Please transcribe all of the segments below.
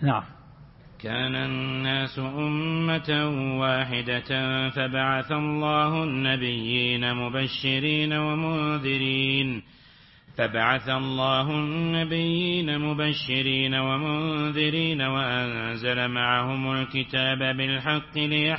نعم. كان الناس أمة واحدة فبعث الله النبيين مبشرين ومنذرين وأنزل معهم الكتاب بالحق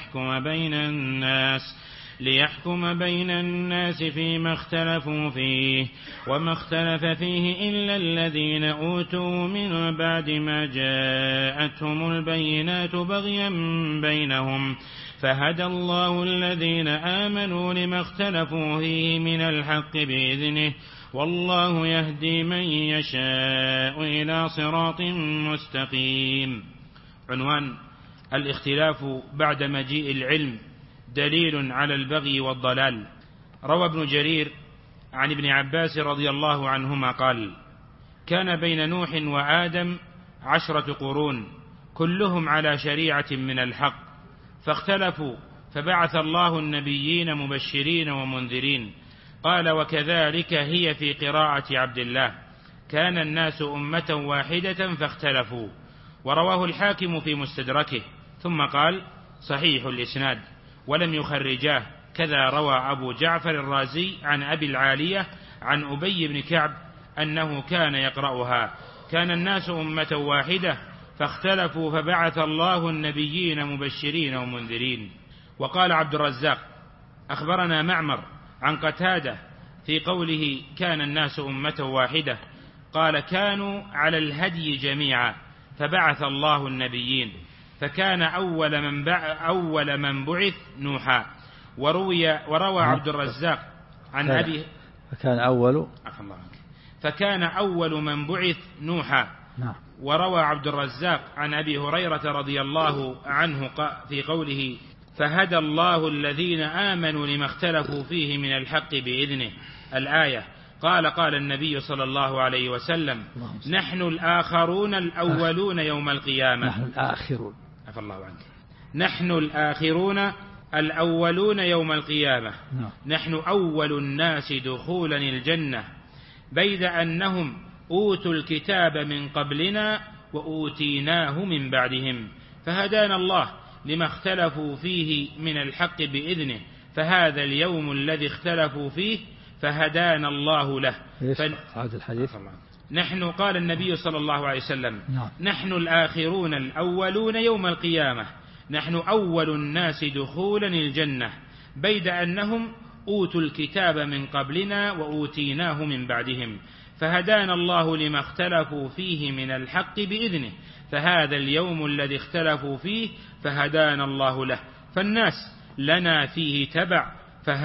ليحكم بين الناس فيما اختلفوا فيه وما اختلف فيه إلا الذين أوتوا من بعد ما جاءتهم البينات بغيا بينهم فهدى الله الذين آمنوا لما اختلفوا فيه من الحق بإذنه والله يهدي من يشاء إلى صراط مستقيم. عنوان: الاختلاف بعد مجيء العلم دليل على البغي والضلال. روى ابن جرير عن ابن عباس رضي الله عنهما قال: كان بين نوح وآدم 10 قرون كلهم على شريعة من الحق فاختلفوا فبعث الله النبيين مبشرين ومنذرين. قال: وكذلك هي في قراءة عبد الله: كان الناس أمة واحدة فاختلفوا. ورواه الحاكم في مستدركه. ثم قال: صحيح الإسناد ولم يخرجاه. كذا روى أبو جعفر الرازي عن أبي العالية عن أبي بن كعب أنه كان يقرأها: كان الناس أمة واحدة فاختلفوا فبعث الله النبيين مبشرين ومنذرين. وقال عبد الرزاق: أخبرنا معمر عن قتادة في قوله كان الناس أمة واحدة قال: كانوا على الهدي جميعا فبعث الله النبيين فكان أول من بعث نوحا. وروى عبد الرزاق عن أبي فكان أول من بعث نوحا. وروى عبد الرزاق عن أبي هريرة رضي الله عنه في قوله فهدى الله الذين آمنوا لما اختلفوا فيه من الحق بإذنه الآية. قال النبي صلى الله عليه وسلم: نحن الآخرون الأولون يوم القيامة. نحن الآخرون الأولون يوم القيامة. نحن أول الناس دخولا الجنة بيد أنهم أوتوا الكتاب من قبلنا وأوتيناه من بعدهم فهدانا الله لما اختلفوا فيه من الحق بإذنه فهذا اليوم الذي اختلفوا فيه فهدانا الله له. هذا الحديث نحن قال النبي صلى الله عليه وسلم: نحن الآخرون الأولون يوم القيامة نحن أول الناس دخولا الجنة بيد أنهم أوتوا الكتاب من قبلنا وأوتيناه من بعدهم فهدانا الله لما اختلفوا فيه من الحق بإذنه فهذا اليوم الذي اختلفوا فيه فهدانا الله له. فالناس لنا فيه تبع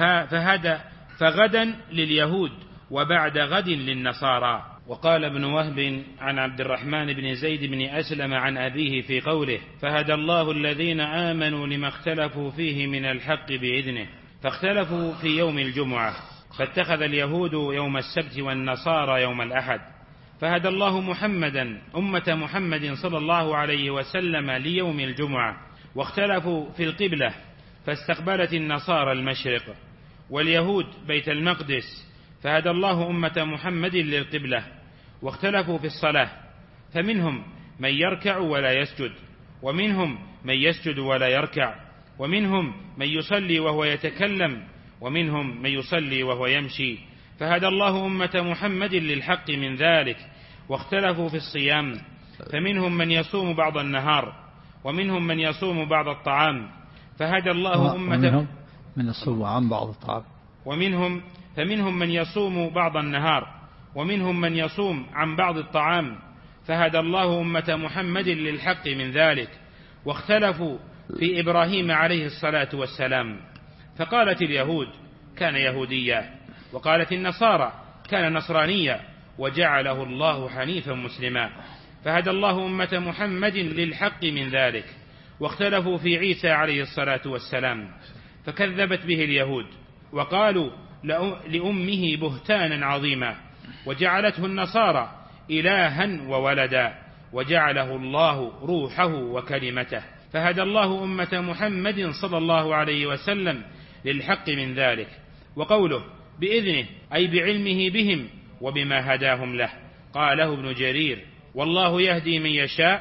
فغدا لليهود وبعد غد للنصارى. وقال ابن وهب عن عبد الرحمن بن زيد بن أسلم عن أبيه في قوله فهدى الله الذين آمنوا لما اختلفوا فيه من الحق بإذنه فاختلفوا في يوم الجمعة فاتخذ اليهود يوم السبت والنصارى يوم الأحد فهدى الله محمدا أمة محمد صلى الله عليه وسلم ليوم الجمعة. واختلفوا في القبلة فاستقبلت النصارى المشرق واليهود بيت المقدس فهدى الله أمة محمد للقبلة. واختلفوا في الصلاة فمنهم من يركع ولا يسجد ومنهم من يسجد ولا يركع ومنهم من يصلي وهو يتكلم ومنهم من يصلي وهو يمشي فهدى الله أمة محمد للحق من ذلك. واختلفوا في الصيام فمنهم من يصوم بعض النهار ومنهم من يصوم بعض الطعام فهدى الله أمة من يصوم عن بعض الطعام فمنهم من يصوم بعض النهار ومنهم من يصوم عن بعض الطعام فهدى الله أمة محمد للحق من ذلك. واختلفوا في إبراهيم عليه الصلاة والسلام فقالت اليهود كان يهوديا وقالت النصارى كان نصرانيا وجعله الله حنيفا مسلما فهدى الله أمة محمد للحق من ذلك. واختلفوا في عيسى عليه الصلاة والسلام فكذبت به اليهود وقالوا لأمه بهتانا عظيما وجعلته النصارى إلها وولدا وجعله الله روحه وكلمته فهدى الله أمة محمد صلى الله عليه وسلم للحق من ذلك. وقوله بإذنه أي بعلمه بهم وبما هداهم له. قاله ابن جرير والله يهدي من يشاء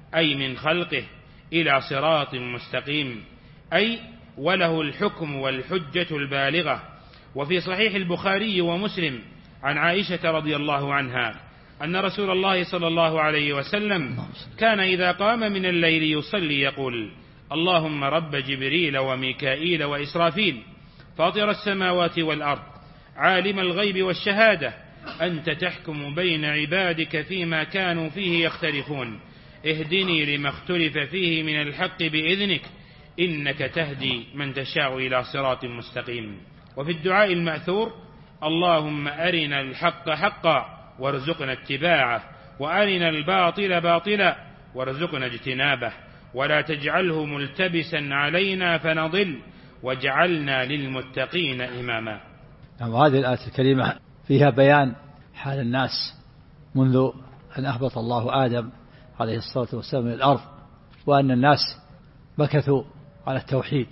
أي من خلقه إلى صراط مستقيم، أي وله الحكم والحجة البالغة. وفي صحيح البخاري ومسلم عن عائشة رضي الله عنها أن رسول الله صلى الله عليه وسلم كان إذا قام من الليل يصلي يقول: اللهم رب جبريل وميكائيل وإسرافيل فاطر السماوات والأرض عالم الغيب والشهادة أنت تحكم بين عبادك فيما كانوا فيه يختلفون اهدني لما اختلف فيه من الحق بإذنك إنك تهدي من تشاء إلى صراط مستقيم. وفي الدعاء المأثور: اللهم أرنا الحق حقا وارزقنا اتباعه وأرنا الباطل باطلا وارزقنا اجتنابه ولا تجعله ملتبسا علينا فنضل واجعلنا للمتقين إماما. هذه الآية الكريمة فيها بيان حال الناس منذ أن أهبط الله آدم عليه الصلاة والسلام من الأرض، وأن الناس مكثوا على التوحيد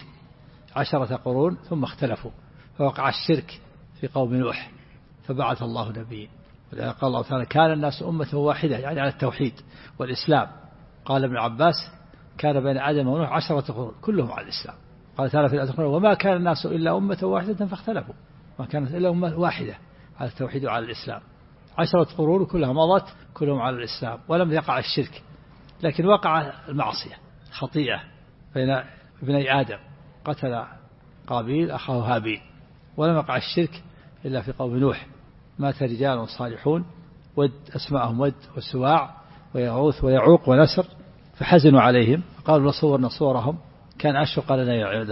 10 قرون ثم اختلفوا، فوقع الشرك في قوم نوح فبعث الله نبيين. ولذلك قال الله تعالى: كان الناس أمة واحدة، يعني على التوحيد والإسلام. قال ابن عباس: كان بين آدم ونوح 10 قرون كلهم على الإسلام. قال تعالى في الآية الأخرى: وما كان الناس إلا أمة واحدة فاختلفوا. ما كانت إلا أمة واحدة على التوحيد وعلى الإسلام. 10 قرون كلها مضت كلهم على الإسلام، ولم يقع الشرك، لكن وقع المعصية خطيئة بين ابني آدم، قتل قابيل أخاه هابيل، ولم يقع الشرك إلا في قوم نوح. مات رجال صالحون ود أسماءهم ود وسواع ويغوث ويعوق ونسر، فحزنوا عليهم فقالوا: لصورنا صورهم كان أشفق لنا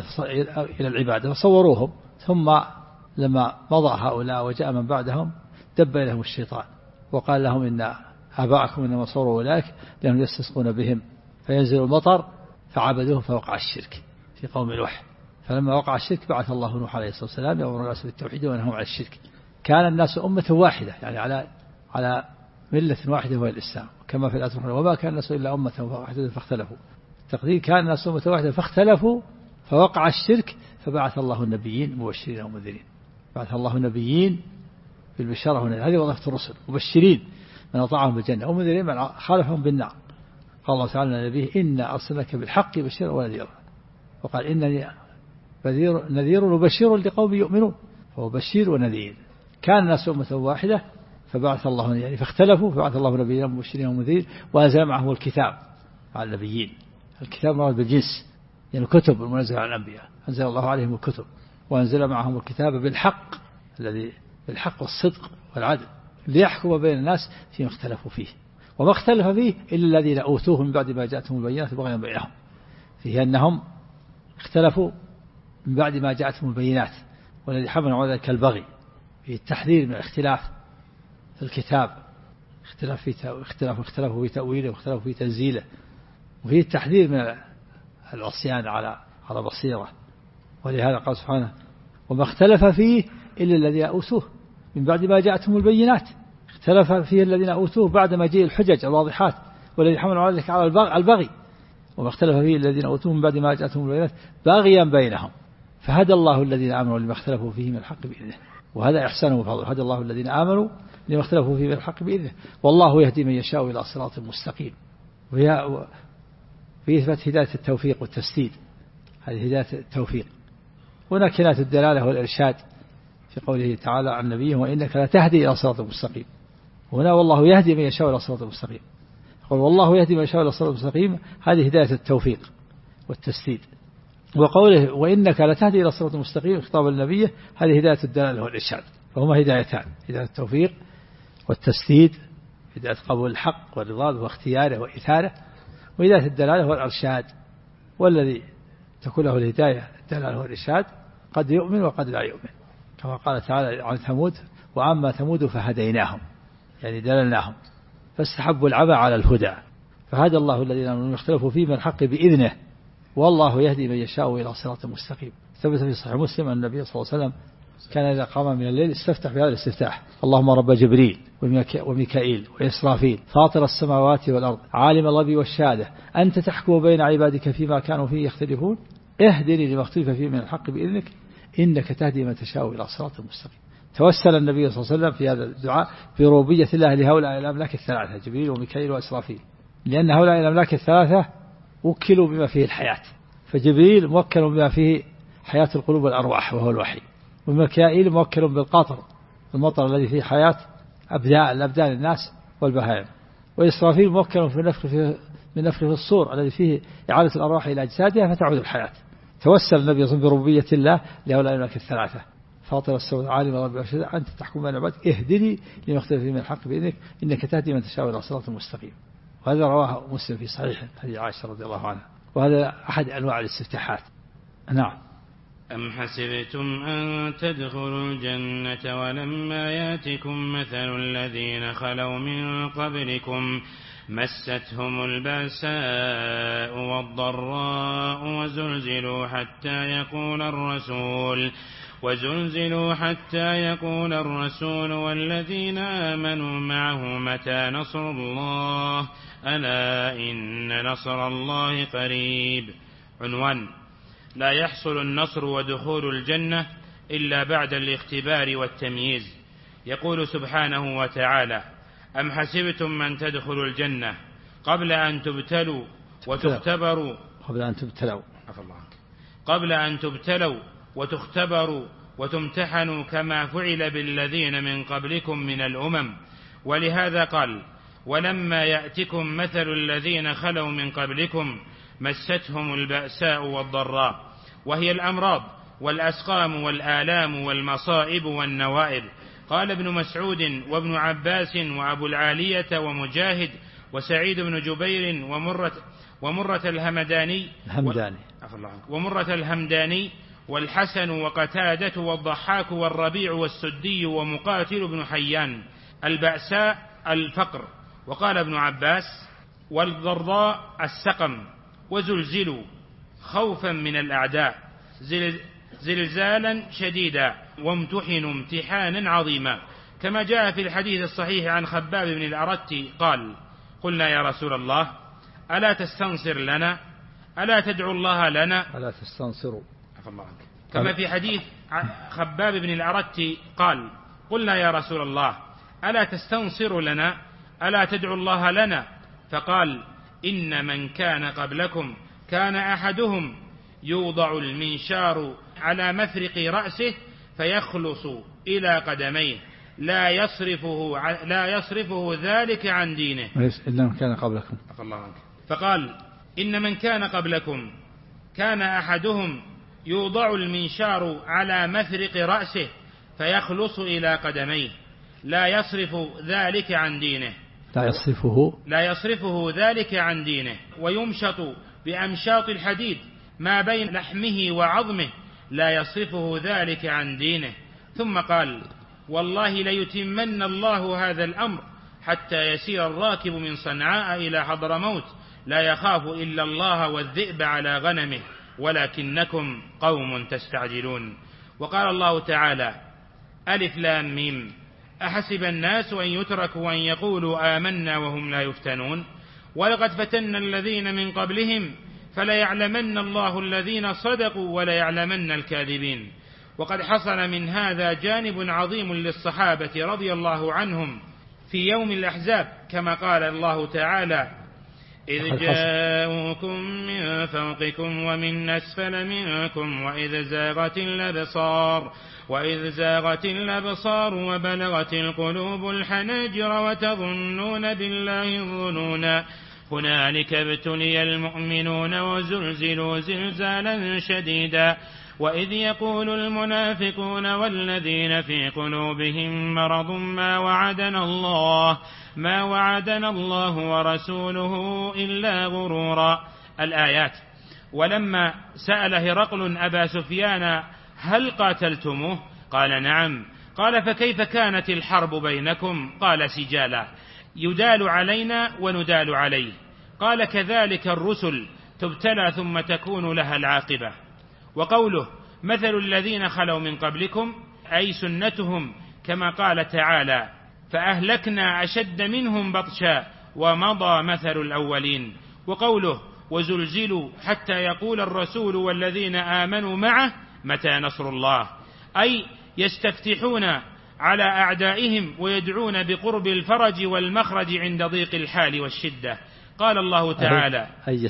إلى العبادة، فصوروهم. ثم لما مضى هؤلاء وجاء من بعدهم دب لهم الشيطان وقال لهم: إن آباءكم إنما صوروا أولئك لأنهم يستسقون بهم فينزل المطر، فعبدوهم فوقع الشرك في قوم نوح. فلما وقع الشرك بعث الله نوح عليه الصلاة والسلام يأمر الناس بالتوحيد وينهاهم عن الشرك. كان الناس أمة واحدة، يعني على ملة واحدة وهي الإسلام، كما في الآية الأخرى: وما كان الناس إلا أمة واحدة فاختلفوا. التقدير: كان الناس أمة واحدة فاختلفوا فوقع الشرك فبعث الله النبيين مبشرين ومنذرين. بعث الله النبيين بالبشارة هنا، هذه وظيفة الرسل: مبشرين من أطاعهم بالجنة ومنذرين من خالفهم بالنار. قال الله تعالى لنبيه: إنا أرسلناك بالحق بشيرا ونذيرا. وقال: إنني نذير وبشير لقوم يؤمنون. فهو بشير ونذير. كان الناس أمة واحدة فبعث الله، يعني فاختلفوا فبعث الله نبيين مبشرين ومنذرين، وأنزل معهم الكتاب على النبيين. الكتاب مراد بالجنس، يعني الكتب المنزلة على الأنبياء، أنزل الله عليهم الكتب وأنزل معهم الكتاب بالحق، الذي بالحق والصدق والعدل، ليحكم بين الناس فيما اختلفوا فيه. وما اختلف فيه إلا الذين أوتوه من بعد ما جاءتهم البينات بغيا بينهم، فيه أنهم اختلفوا من بعد ما جاءتهم البينات، والذي حمل على ذلك البغي، في التحذير من الاختلاف في الكتاب، اختلافوا في تأويله واختلافوا في تنزيله، وفي التحذير من العصيان على بصيرة. ولهذا قال سبحانه: وما اختلف فيه إلا الذين أوتوه من بعد ما جاءتهم البينات. اختلف فيه الذين أوتوه بعد ما جاء الحجج الواضحات، والذي حمل على ذلك على البغي. وما اختلف فيه الذين أوتوه من بعد ما جاءتهم البينات باغيا بينهم فهدى الله الذين آمنوا لما اختلفوا فيه من الحق بإذنه. وهذا إحسانه وفضله: هدى الله الذين آمنوا لما اختلفوا فيه من الحق بإذنه والله يهدي من يشاء إلى صراط مستقيم. في إثبات هداية التوفيق والتسديد، هذه هداية التوفيق. هناك هداية الدلالة والإرشاد في قوله تعالى عن نبيه: وإنك لا تهدي إلى صراط مستقيم. هنا والله يهدي من يشاء إلى صراط مستقيم. يقول والله يهدي من يشاء إلى صراط مستقيم، هذه هداية التوفيق والتسديد. وقوله: وإنك لا تهدي إلى صراط مستقيم خطاب النبي، هذه هداية الدلالة والإرشاد. فهما هدايتان: هداية التوفيق والتسديد، هداية قبول الحق والرضا واختياره وإثاره، وهداية الدلالة والإرشاد. والذي تكون له الهداية الدلالة والإرشاد قد يؤمن وقد لا يؤمن، كما قال تعالى عن ثمود: وعما ثمود فهديناهم، يعني دللناهم فاستحبوا العمى على الهدى فهدى الله الذين آمنوا اختلفوا فيه من الحق بإذنه والله يهدي من يشاء إلى صراط مستقيم. ثبت في صحيح مسلم أن النبي صلى الله عليه وسلم كان إذا قام من الليل استفتح بهذا الاستفتاح: اللهم رب جبريل وميكائيل وإسرافيل فاطر السماوات والأرض عالم الغيب والشهادة أنت تحكم بين عبادك فيما كانوا فيه يختلفون اهدني لما اختلف فيه من الحق بإذنك إنك تهدي من تشاء إلى صراط مستقيم. توسل النبي صلى الله عليه وسلم في هذا الدعاء بربوبية الله لهؤلاء الأملاك الثلاثة: جبريل وميكائيل وإسرافيل، لأن هؤلاء الأملاك الثلاثة وكلوا بما فيه الحياة، فجبريل موكل بما فيه حياة القلوب والأرواح وهو الوحي، وميكائيل موكل بالقاطر المطر الذي فيه حياة الأبدان الناس والبهائم، وإسرافيل موكل من نفخ في الصور الذي فيه إعادة الأرواح إلى أجسادها فتعود الحياة. توسل النبي صلى الله عليه وسلم بربوبية الله لهؤلاء الأملاك الثلاثة. فاطر السماوات عالم الغيب والشهادة أنت تحكم بين عبادك اهدني لما اختلف فيه من الحق بإذنك إنك تهدي من تشاء إلى صراط مستقيم. وهذا رواه مسلم في صحيحه حديث عائشة رضي الله عنها، وهذا أحد أنواع الاستفتاحات. نعم. أم حسبتم أن تدخلوا الجنة ولما ياتكم مثل الذين خلوا من قبلكم مستهم البأساء والضراء وزلزلوا حتى يقول الرسول والذين آمنوا معه متى نصر الله ألا إن نصر الله قريب. عنوان: لا يحصل النصر ودخول الجنة إلا بعد الاختبار والتمييز. يقول سبحانه وتعالى: أم حسبتم من تدخلوا الجنة قبل أن تبتلوا وتختبروا وتمتحنوا كما فعل بالذين من قبلكم من الأمم. ولهذا قال: ولما يأتكم مثل الذين خلوا من قبلكم مستهم البأساء والضراء، وهي الأمراض والأسقام والآلام والمصائب والنوائب. قال ابن مسعود وابن عباس وأبو العالية ومجاهد وسعيد بن جبير ومرة الهمداني والحسن وقتادة والضحاك والربيع والسدي ومقاتل بن حيان: البأساء الفقر. وقال ابن عباس: والضراء السقم. وزلزلوا خوفا من الأعداء زلزالا شديدا وامتحنوا امتحانا عظيما، كما جاء في الحديث الصحيح عن خباب بن الأرت قال: قلنا يا رسول الله ألا تستنصر لنا ألا تدعو الله لنا ألا تستنصروا. كما في حديث خباب بن الأرت قال: قلنا يا رسول الله ألا تستنصر لنا ألا تدعو الله لنا؟ فقال: إن من كان قبلكم كان أحدهم يوضع المنشار على مفرق رأسه فيخلص إلى قدميه لا يصرفه ذلك عن دينه. إن من كان قبلكم. فقال: إن من كان قبلكم كان أحدهم يوضع المنشار على مفرق رأسه فيخلص إلى قدميه لا يصرفه ذلك عن دينه ويمشط بأمشاط الحديد ما بين لحمه وعظمه لا يصرفه ذلك عن دينه. ثم قال: والله ليتمن الله هذا الأمر حتى يسير الراكب من صنعاء إلى حضرموت لا يخاف إلا الله والذئب على غنمه ولكنكم قوم تستعجلون. وقال الله تعالى: ألف لام ميم أحسب الناس أن يتركوا أن يقولوا آمنا وهم لا يفتنون ولقد فتنا الذين من قبلهم فليعلمن الله الذين صدقوا وليعلمن الكاذبين. وقد حصل من هذا جانب عظيم للصحابة رضي الله عنهم في يوم الأحزاب، كما قال الله تعالى: إذ جاءوكم من فوقكم ومن أسفل منكم وإذ زاغت الأبصار وبلغت القلوب الحناجر وتظنون بالله الظنونا هنالك ابتلي المؤمنون وزلزلوا زلزالا شديدا وإذ يقول المنافقون والذين في قلوبهم مرض ما وعدنا الله ورسوله إلا غرورا. الآيات. ولما سأل هرقل أبا سفيان: هل قاتلتموه؟ قال: نعم. قال: فكيف كانت الحرب بينكم؟ قال: سجالا، يدال علينا وندال عليه. قال: كذلك الرسل تبتلى ثم تكون لها العاقبة. وقوله: مثل الذين خلوا من قبلكم أي سنتهم، كما قال تعالى: فأهلكنا أشد منهم بطشا ومضى مثل الأولين. وقوله: وزلزلوا حتى يقول الرسول والذين آمنوا معه متى نصر الله، أي يستفتحون على أعدائهم ويدعون بقرب الفرج والمخرج عند ضيق الحال والشدة. قال الله تعالى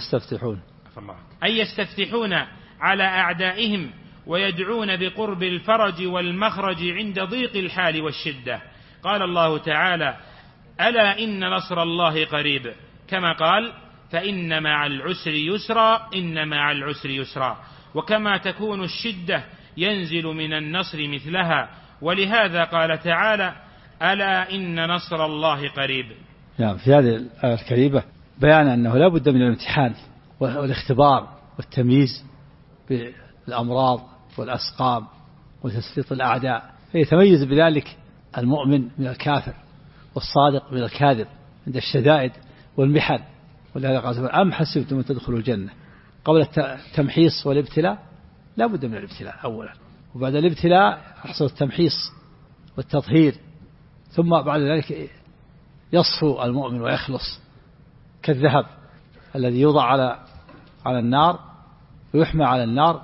أي يستفتحون على أعدائهم ويدعون بقرب الفرج والمخرج عند ضيق الحال والشدة. قال الله تعالى ألا إن نصر الله قريب، كما قال فإن مع العسر يسرا إن مع العسر يسرا، وكما تكون الشدة ينزل من النصر مثلها، ولهذا قال تعالى ألا إن نصر الله قريب. يعني في هذه الآية الكريمة بيان أنه لا بد من الامتحان والاختبار والتمييز بالأمراض والأسقام وتسليط الأعداء، فيتميز بذلك المؤمن من الكافر والصادق من الكاذب عند الشدائد والمحن. ولهذا قال أم حسبتم أن تدخلوا الجنة، قبل التمحيص والابتلاء لا بد من الابتلاء أولا، وبعد الابتلاء يحصل التمحيص والتطهير، ثم بعد ذلك يصفو المؤمن ويخلص كالذهب الذي يوضع على النار ويحمى على النار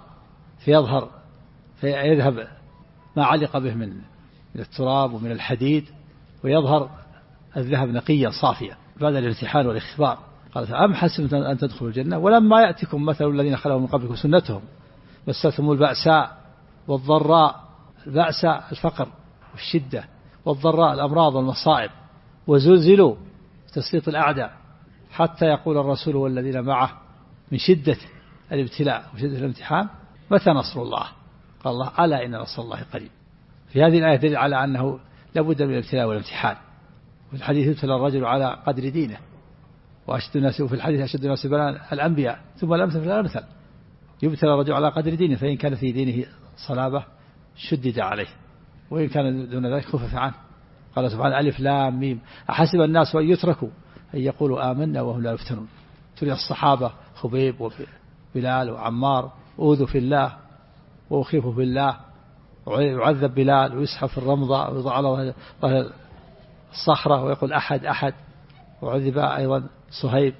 فيذهب ما علق به من التراب ومن الحديد، ويظهر الذهب نقيا صافيا بعد الامتحان والاختبار. قال أم حسبتم أن تدخلوا الجنة ولما يأتكم مثل الذين خلوا من قبلكم سنتهم مستهم البأساء والضراء، البأساء الفقر والشدة، والضراء الأمراض والمصائب، وزلزلوا تسليط الأعداء حتى يقول الرسول والذين معه من شدة الابتلاء وشدة الامتحان متى نصر الله؟ قال الله ألا إن نصر الله قريب. في هذه الآية دليل على أنه لابد من الابتلاء والامتحان. وفي الحديث يبتلى الرجل على قدر دينه، وأشد الناس في الحديث أشد الناس بلاء الأنبياء ثم الأمثل فالأمثل. يبتلى الرجل على قدر دينه، فإن كان في دينه صلابة شدد عليه، وإن كان دون ذلك خفف عنه. قال سبحانه ألف لام ميم أحسب الناس أن يتركوا أن يقولوا آمنا وهم لا يفتنون. تلي الصحابة خبيب وبلال وعمار أوذوا في الله وأخيفوا في الله، ويعذب بلال ويسحب في الرمضة ويضع على ظهر الصخرة ويقول أحد أحد، وعذب أيضا صهيب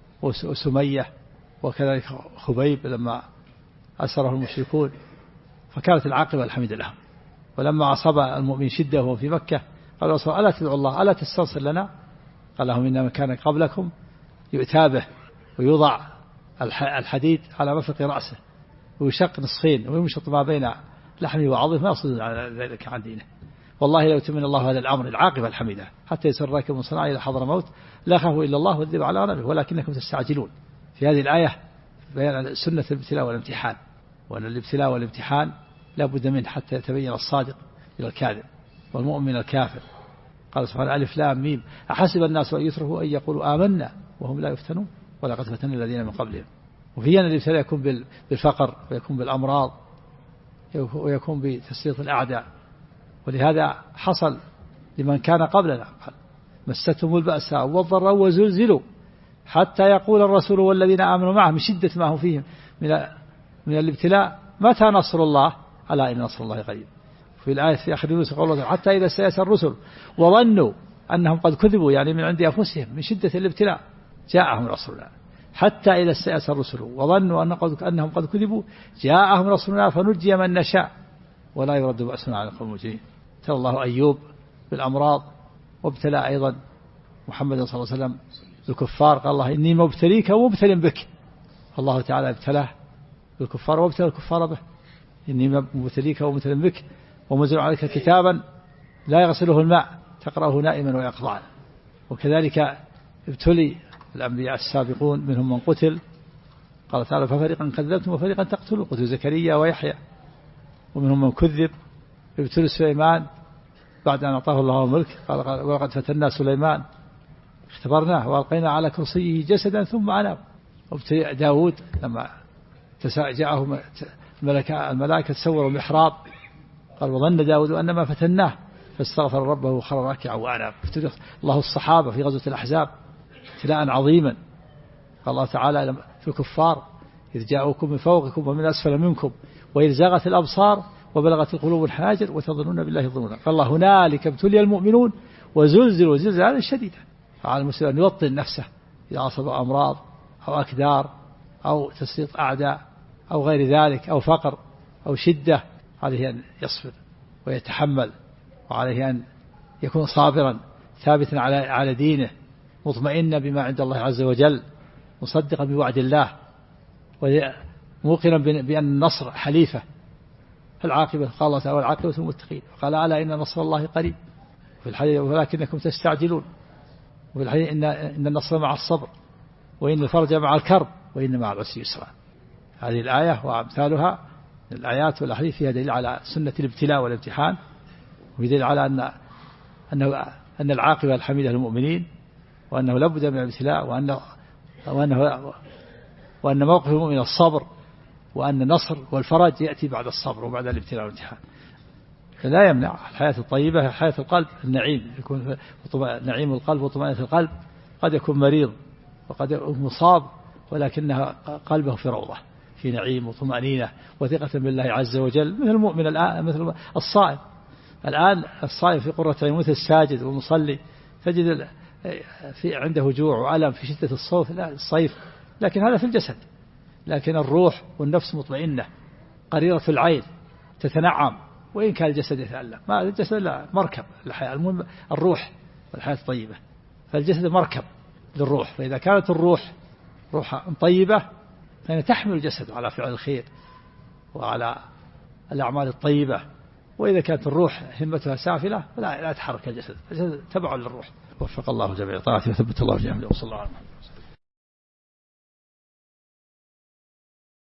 وسمية وكذلك خبيب لما أسره المشركون، فكانت العاقبة الحميدة لهم. ولما أصاب المؤمن شدة وهو في مكة قال رسول ألا تدعو الله ألا تستنصر لنا؟ قال لهم إنما كان قبلكم يؤتى به ويوضع الحديد على مفرق رأسه ويشق نصفين ويمشط ما بين لحمه وعظمه ما يصد على ذلك عن دينه. والله لو تمن الله هذا الأمر العاقبة الحميدة حتى يسر راكب من صنعاء إلى حضر موت لا خافوا إلا الله والذب على غنمه ولكنكم تستعجلون. في هذه الآية بيان سنة الابتلاء والامتحان، وأن الابتلاء والامتحان لا بد منه حتى يتبين الصادق إلى الكاذب والمؤمن من الكافر. قال سبحانه ألف لام ميم أحسب الناس أن يتركوا أن يقولوا آمنا وهم لا يفتنون ولقد فتن الذين من قبلهم. وفي أن الابتلاء يكون بالفقر ويكون بالأمراض ويكون بتسليط الأعداء، ولهذا حصل لمن كان قبلنا مستهم البأساء والضراء وزلزلوا حتى يقول الرسول والذين آمنوا معه من شدة ما هم فيه من الابتلاء متى نصر الله؟ ألا إن نصر الله قريب. في الآية في آخر يونس قال الله حتى إذا استيأس الرسل وظنوا أنهم قد كذبوا يعني من عند أنفسهم من شدة الابتلاء جاءهم رسولنا. حتى إذا استيأس الرسل وظنوا أنهم قد كذبوا جاءهم رسولنا فنجي من نشاء ولا يرد بأسنا على القوم المجرمين. ابتلى الله أيوب بالأمراض، وابتلى أيضا محمد صلى الله عليه وسلم الكفار. قال الله إني مبتليك ومبتل بك. الله تعالى ابتلاه بالكفار وابتلى الكفار به. إني مبتليك ومبتل بك ومنزل عليك كتابا لا يغسله الماء تقرأه نائما ويقظعا. وكذلك ابتلي الأنبياء السابقون منهم من قتل. قال تعالى ففريقا كذبتم وفريقا تقتلون قتل زكريا ويحيى. ومنهم من كذب. ابتلي سليمان بعد أن أعطاه الله الملك قال ولقد فتنا سليمان اختبرناه وألقينا على كرسيه جسدا ثم أناب. وابتلي داود لما جاءه الملائكة تسوروا المحراب قال وظن داود أن ما فتناه فاستغفر ربه وخر راكعا وأناب. ابتلي الله الصحابة في غزوة الأحزاب ابتلاء عظيما. قال الله تعالى في الكفار إذ جاءوكم من فوقكم ومن أسفل منكم وإذ زاغت الأبصار وبلغت القلوب الحناجر وتظنون بالله الظنونا. قال الله هنالك ابتلي المؤمنون وزلزلوا زلزالا شديدا. فعلى المسلم أن يوطن نفسه إذا أصاب أمراض أو أكدار أو تسليط أعداء أو غير ذلك أو فقر أو شدة، عليه أن يصبر ويتحمل، وعليه أن يكون صابرا ثابتا على دينه مطمئنا بما عند الله عز وجل، مصدقا بوعد الله، موقنا بأن النصر حليفة. العاقبة قال الله تعالى والعاقبة للمتقين، قال ألا إن نصر الله قريب، وفي الحديث ولكنكم تستعجلون، وفي الحديث إن النصر مع الصبر، وإن الفرج مع الكرب، وإن مع العسر يسرا. هذه الآية وأمثالها من الآيات والأحاديث فيها دليل على سنة الابتلاء والامتحان، ويدل على أن العاقبة الحميدة للمؤمنين، وأنه لابد من الابتلاء، وأن موقف المؤمن الصبر، وأن النصر والفرج يأتي بعد الصبر وبعد الابتلاء والامتحان. فلا يمنع الحياة الطيبة حياة القلب النعيم، يكون نعيم القلب وطمأنينة القلب. قد يكون مريض وقد يكون مصاب، ولكنها قلبه في روضة، في نعيم وطمأنينة وثقة بالله عز وجل، مثل المؤمن الآن، مثل الصائم الآن، الصائم في قرة عين، مثل الساجد والمصلي، تجد عنده جوع وألم في شدة الصيف، لكن هذا في الجسد، لكن الروح والنفس مطمئنة قريرة العين تتنعم، وإن كان الجسد يتألم. ما الجسد لا مركب الحياة، المهم الروح والحياة الطيبة، فالجسد مركب للروح، فإذا كانت الروح روح طيبة فإن تحمل الجسد على فعل الخير وعلى الأعمال الطيبة، وإذا كانت الروح همتها سافلة لا يتحرك الجسد تبع للروح. وفق الله جميع طاعته وثبت الله جميعا، وصلى الله عليه وسلم.